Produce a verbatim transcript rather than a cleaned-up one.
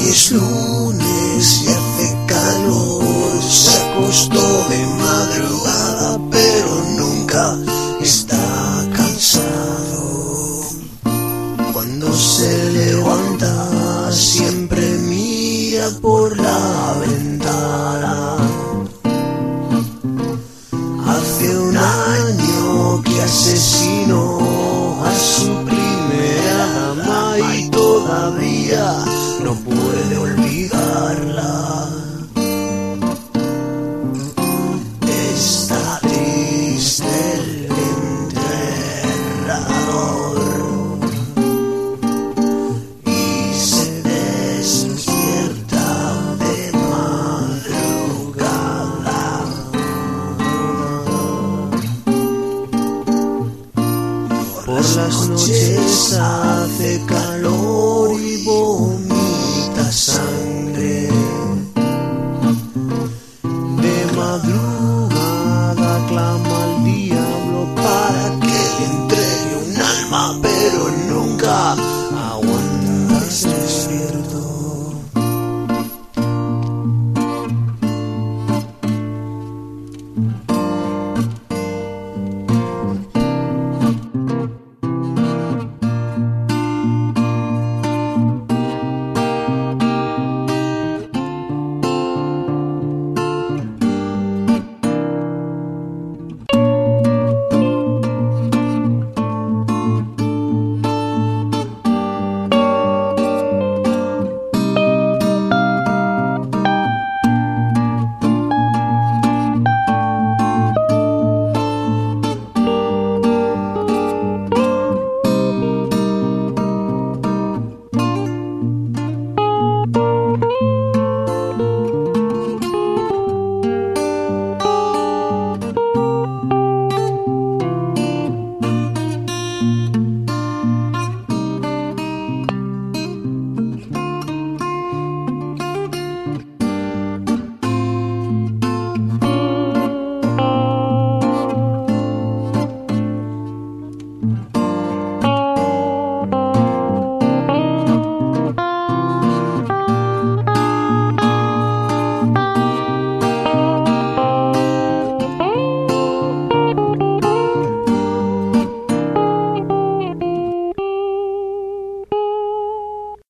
es lunes y hace calor, se acostó de madrugada pero nunca está cansado. Cuando se levanta siempre mira por la ventana. Hace un año que asesinó a su primera ama y todavía no puede olvidarla. Está triste el enterrador y se despierta de madrugada. Por las noches hace calor y vomita sangre. De madrugada clama al diablo para que le entregue un alma, pero nunca aguanta sus